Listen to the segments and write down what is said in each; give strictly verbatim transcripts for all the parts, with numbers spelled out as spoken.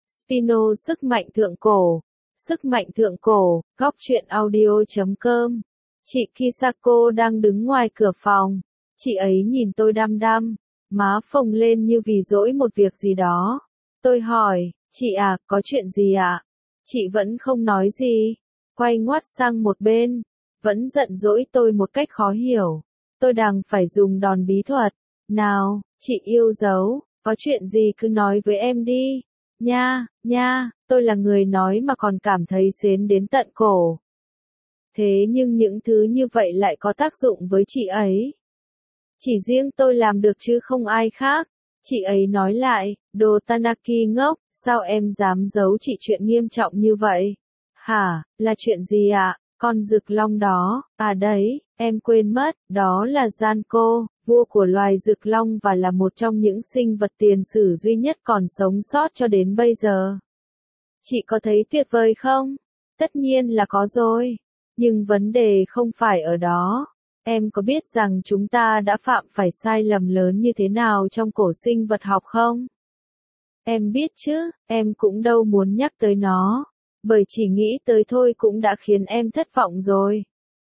Spino sức mạnh thượng cổ. Sức mạnh thượng cổ, góc truyện audio chấm com. Chị Kisako đang đứng ngoài cửa phòng. Chị ấy nhìn tôi đăm đăm, má phồng lên như vì dỗi một việc gì đó. Tôi hỏi, chị à, có chuyện gì ạ? À? Chị vẫn không nói gì, quay ngoắt sang một bên, vẫn giận dỗi tôi một cách khó hiểu. Tôi đang phải dùng đòn bí thuật. Nào, chị yêu dấu, có chuyện gì cứ nói với em đi. Nha, nha, tôi là người nói mà còn cảm thấy xến đến tận cổ. Thế nhưng những thứ như vậy lại có tác dụng với chị ấy. Chỉ riêng tôi làm được chứ không ai khác. Chị ấy nói lại, đồ Tanaki ngốc, sao em dám giấu chị chuyện nghiêm trọng như vậy? Hả, là chuyện gì ạ? À? Con rực long đó, à đấy, em quên mất, đó là Zanko, vua của loài rực long và là một trong những sinh vật tiền sử duy nhất còn sống sót cho đến bây giờ. Chị có thấy tuyệt vời không? Tất nhiên là có rồi. Nhưng vấn đề không phải ở đó. Em có biết rằng chúng ta đã phạm phải sai lầm lớn như thế nào trong cổ sinh vật học không? Em biết chứ, em cũng đâu muốn nhắc tới nó. Bởi chỉ nghĩ tới thôi cũng đã khiến em thất vọng rồi.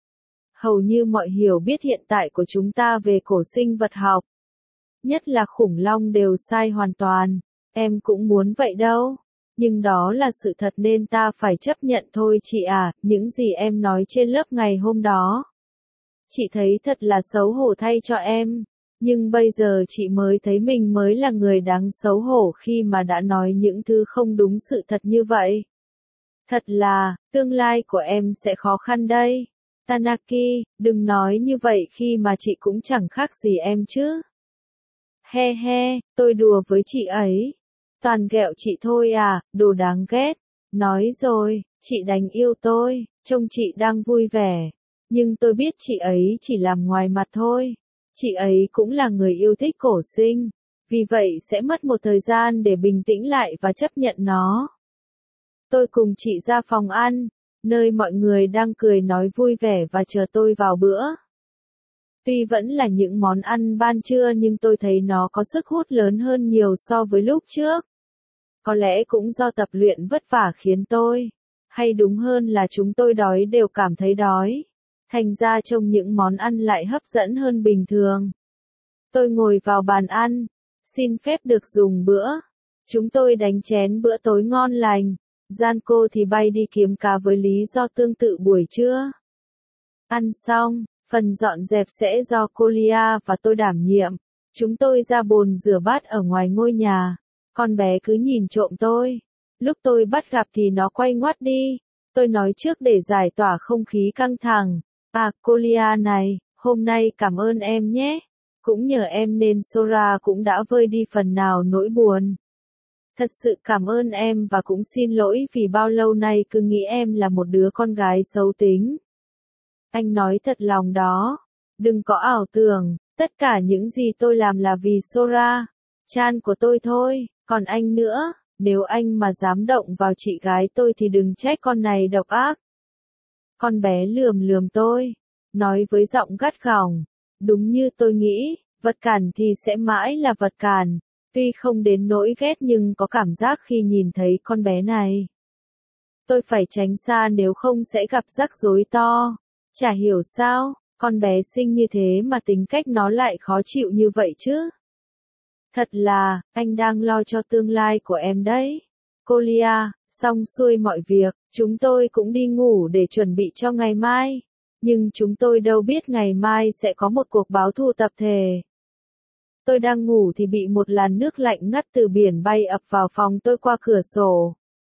Hầu như mọi hiểu biết hiện tại của chúng ta về cổ sinh vật học, nhất là khủng long đều sai hoàn toàn. Em cũng muốn vậy đâu. Nhưng đó là sự thật nên ta phải chấp nhận thôi chị à, những gì em nói trên lớp ngày hôm đó. Chị thấy thật là xấu hổ thay cho em. Nhưng bây giờ chị mới thấy mình mới là người đáng xấu hổ khi mà đã nói những thứ không đúng sự thật như vậy. Thật là, tương lai của em sẽ khó khăn đây. Tanaki, đừng nói như vậy khi mà chị cũng chẳng khác gì em chứ. He he, tôi đùa với chị ấy. Toàn ghẹo chị thôi à, đồ đáng ghét. Nói rồi, chị đánh yêu tôi, trông chị đang vui vẻ. Nhưng tôi biết chị ấy chỉ làm ngoài mặt thôi. Chị ấy cũng là người yêu thích cổ sinh. Vì vậy sẽ mất một thời gian để bình tĩnh lại và chấp nhận nó. Tôi cùng chị ra phòng ăn, nơi mọi người đang cười nói vui vẻ và chờ tôi vào bữa. Tuy vẫn là những món ăn ban trưa nhưng tôi thấy nó có sức hút lớn hơn nhiều so với lúc trước. Có lẽ cũng do tập luyện vất vả khiến tôi, hay đúng hơn là chúng tôi đói đều cảm thấy đói. Thành ra trông những món ăn lại hấp dẫn hơn bình thường. Tôi ngồi vào bàn ăn, xin phép được dùng bữa. Chúng tôi đánh chén bữa tối ngon lành. Zanko thì bay đi kiếm cá với lý do tương tự buổi trưa. Ăn xong, phần dọn dẹp sẽ do Colia và tôi đảm nhiệm. Chúng tôi ra bồn rửa bát ở ngoài ngôi nhà. Con bé cứ nhìn trộm tôi. Lúc tôi bắt gặp thì nó quay ngoắt đi. Tôi nói trước để giải tỏa không khí căng thẳng. À, Colia này, hôm nay cảm ơn em nhé. Cũng nhờ em nên Sora cũng đã vơi đi phần nào nỗi buồn. Thật sự cảm ơn em và cũng xin lỗi vì bao lâu nay cứ nghĩ em là một đứa con gái xấu tính. Anh nói thật lòng đó. Đừng có ảo tưởng, tất cả những gì tôi làm là vì Sora, chan của tôi thôi, còn anh nữa, nếu anh mà dám động vào chị gái tôi thì đừng trách con này độc ác. Con bé lườm lườm tôi, nói với giọng gắt gỏng, đúng như tôi nghĩ, vật cản thì sẽ mãi là vật cản. Tuy không đến nỗi ghét nhưng có cảm giác khi nhìn thấy con bé này. Tôi phải tránh xa nếu không sẽ gặp rắc rối to. Chả hiểu sao, con bé xinh như thế mà tính cách nó lại khó chịu như vậy chứ. Thật là, anh đang lo cho tương lai của em đấy. Colia, xong xuôi mọi việc, chúng tôi cũng đi ngủ để chuẩn bị cho ngày mai. Nhưng chúng tôi đâu biết ngày mai sẽ có một cuộc báo thù tập thể. Tôi đang ngủ thì bị một làn nước lạnh ngắt từ biển bay ập vào phòng tôi qua cửa sổ.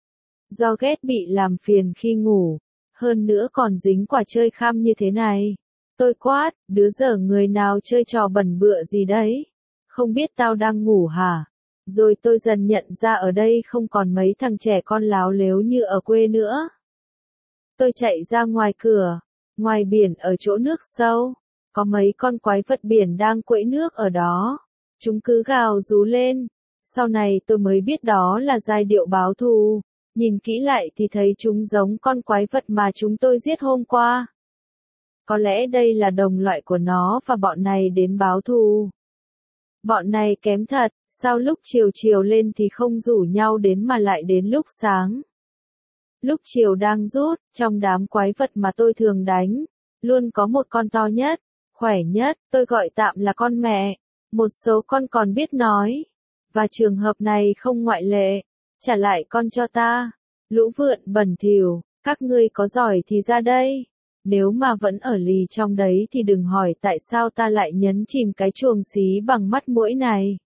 Do ghét bị làm phiền khi ngủ, hơn nữa còn dính quả chơi khăm như thế này. Tôi quát, đứa dở người nào chơi trò bẩn bựa gì đấy? Không biết tao đang ngủ hả? Rồi tôi dần nhận ra ở đây không còn mấy thằng trẻ con láo lếu như ở quê nữa. Tôi chạy ra ngoài cửa, ngoài biển ở chỗ nước sâu. Có mấy con quái vật biển đang quẫy nước ở đó. Chúng cứ gào rú lên. Sau này tôi mới biết đó là giai điệu báo thù. Nhìn kỹ lại thì thấy chúng giống con quái vật mà chúng tôi giết hôm qua. Có lẽ đây là đồng loại của nó và bọn này đến báo thù. Bọn này kém thật, sao lúc chiều chiều lên thì không rủ nhau đến mà lại đến lúc sáng. Lúc chiều đang rút, trong đám quái vật mà tôi thường đánh, luôn có một con to nhất, khỏe nhất, tôi gọi tạm là con mẹ. Một số con còn biết nói. Và trường hợp này không ngoại lệ. Trả lại con cho ta. Lũ vượn bẩn thỉu, các ngươi có giỏi thì ra đây. Nếu mà vẫn ở lì trong đấy thì đừng hỏi tại sao ta lại nhấn chìm cái chuồng xí bằng mắt mũi này.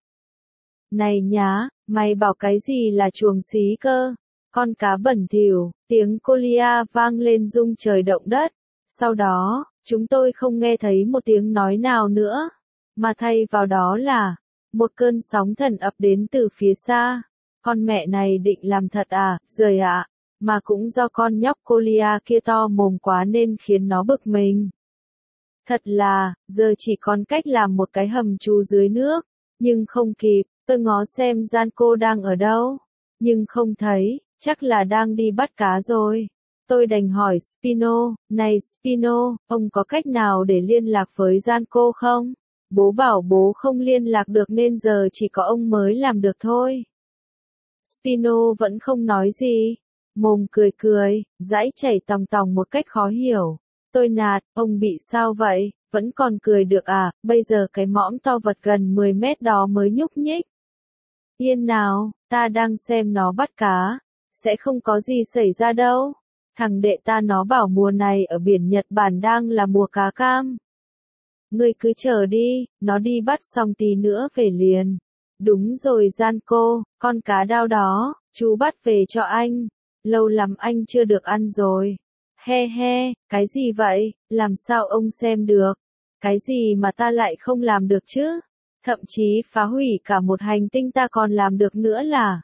Này nhá, mày bảo cái gì là chuồng xí cơ? Con cá bẩn thỉu, tiếng Colia vang lên rung trời động đất. Sau đó, chúng tôi không nghe thấy một tiếng nói nào nữa, mà thay vào đó là một cơn sóng thần ập đến từ phía xa. Con mẹ này định làm thật à, rời ạ, à. Mà cũng do con nhóc Colia kia to mồm quá nên khiến nó bực mình. Thật là, giờ chỉ còn cách làm một cái hầm trú dưới nước, nhưng không kịp, tôi ngó xem Zanko đang ở đâu, nhưng không thấy, chắc là đang đi bắt cá rồi. Tôi đành hỏi Spino, này Spino, ông có cách nào để liên lạc với Zanko không? Bố bảo bố không liên lạc được nên giờ chỉ có ông mới làm được thôi. Spino vẫn không nói gì, mồm cười cười, dãi chảy tòng tòng một cách khó hiểu. Tôi nạt, ông bị sao vậy, vẫn còn cười được à, bây giờ cái mõm to vật gần mười mét đó mới nhúc nhích. Yên nào, ta đang xem nó bắt cá, sẽ không có gì xảy ra đâu. Thằng đệ ta nó bảo mùa này ở biển Nhật Bản đang là mùa cá cam. Ngươi cứ chờ đi, nó đi bắt xong tí nữa về liền. Đúng rồi Zanko, con cá đao đó, chú bắt về cho anh. Lâu lắm anh chưa được ăn rồi. He he, cái gì vậy, làm sao ông xem được? Cái gì mà ta lại không làm được chứ? Thậm chí phá hủy cả một hành tinh ta còn làm được nữa là.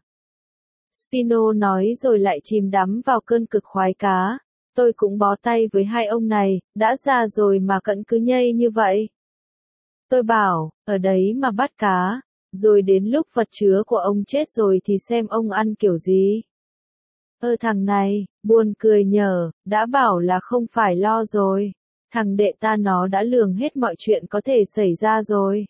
Spino nói rồi lại chìm đắm vào cơn cực khoái cá. Tôi cũng bó tay với hai ông này, đã già rồi mà cvẫn cứ nhây như vậy. Tôi bảo, ở đấy mà bắt cá, rồi đến lúc vật chứa của ông chết rồi thì xem ông ăn kiểu gì. Ơ thằng này, buồn cười nhở, đã bảo là không phải lo rồi. Thằng đệ ta nó đã lường hết mọi chuyện có thể xảy ra rồi.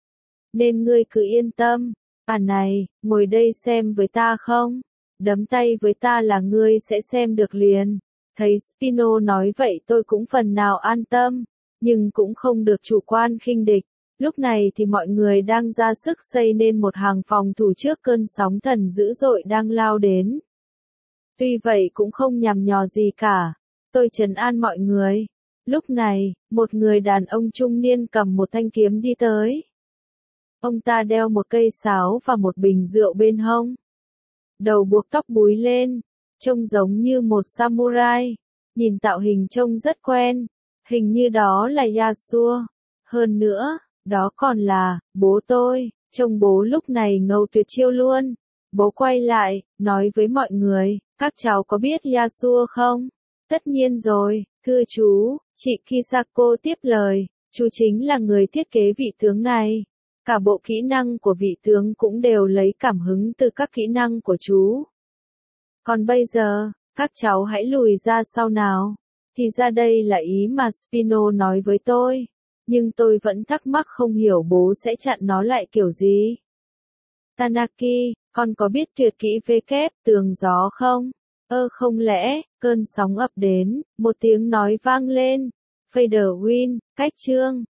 Nên ngươi cứ yên tâm. À này, ngồi đây xem với ta không? Đấm tay với ta là ngươi sẽ xem được liền. Thấy Spino nói vậy tôi cũng phần nào an tâm, nhưng cũng không được chủ quan khinh địch. Lúc này thì mọi người đang ra sức xây nên một hàng phòng thủ trước cơn sóng thần dữ dội đang lao đến. Tuy vậy cũng không nhằm nhò gì cả. Tôi trấn an mọi người. Lúc này, một người đàn ông trung niên cầm một thanh kiếm đi tới. Ông ta đeo một cây sáo và một bình rượu bên hông. Đầu buộc tóc búi lên, trông giống như một samurai. Nhìn tạo hình trông rất quen, hình như đó là Yasuo. Hơn nữa, đó còn là bố tôi. Trông bố lúc này ngầu tuyệt chiêu luôn. Bố quay lại, nói với mọi người, các cháu có biết Yasuo không? Tất nhiên rồi, thưa chú, chị Kisako tiếp lời, chú chính là người thiết kế vị tướng này. Cả bộ kỹ năng của vị tướng cũng đều lấy cảm hứng từ các kỹ năng của chú. Còn bây giờ, các cháu hãy lùi ra sau nào. Thì ra đây là ý mà Spino nói với tôi. Nhưng tôi vẫn thắc mắc không hiểu bố sẽ chặn nó lại kiểu gì. Tanaki, con có biết tuyệt kỹ V kép tường gió không? Ơ không lẽ, cơn sóng ập đến, một tiếng nói vang lên. Fader Win, cách chương.